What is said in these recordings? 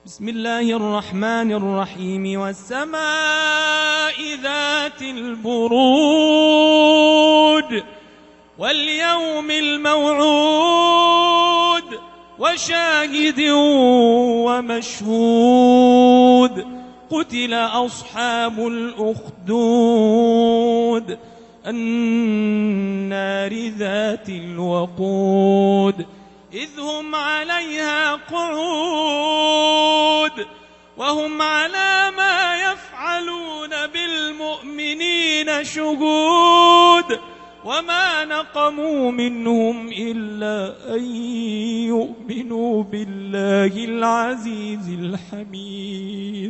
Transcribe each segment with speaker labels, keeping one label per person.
Speaker 1: بسم الله الرحمن الرحيم. والسماء ذات البروج واليوم الموعود وشاهد ومشهود. قتل أصحاب الأخدود النار ذات الوقود إذ هم عليها قعود وهم على ما يفعلون بالمؤمنين شهود. وما نقموا منهم إلا أن يؤمنوا بالله العزيز الحميد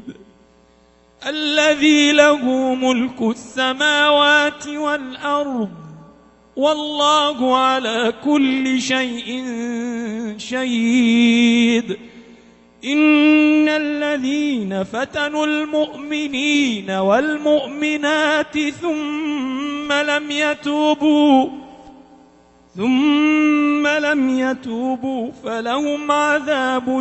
Speaker 1: الذي له ملك السماوات والأرض والله على كل شيء شهيد. إن الذين فتنوا المؤمنين والمؤمنات ثم لم يتوبوا فلهم عذاب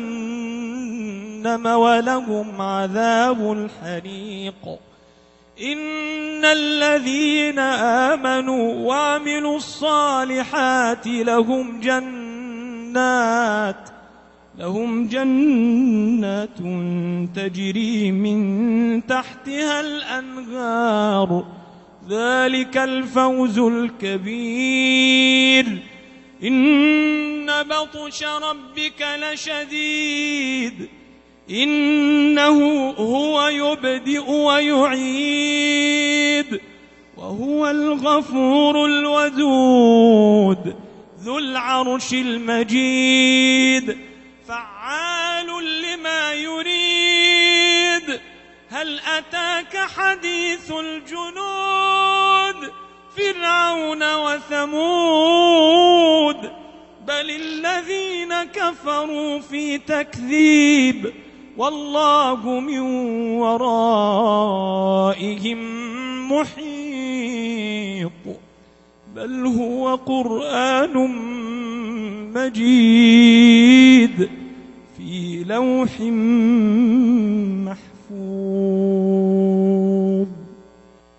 Speaker 1: جهنم ولهم عذاب الحريق. إن الذين آمنوا وعملوا الصالحات لهم جنات تجري من تحتها الأنهار ذلك الفوز الكبير. إن بطش ربك لشديد إنه هو يبدئ ويعيد وهو الغفور الودود ذو العرش المجيد فعال لما يريد. هل أتاك حديث الجنود فرعون وثمود بل الذين كفروا في تكذيب والله من ورائهم محيط. بل هو قرآن مجيد في لوح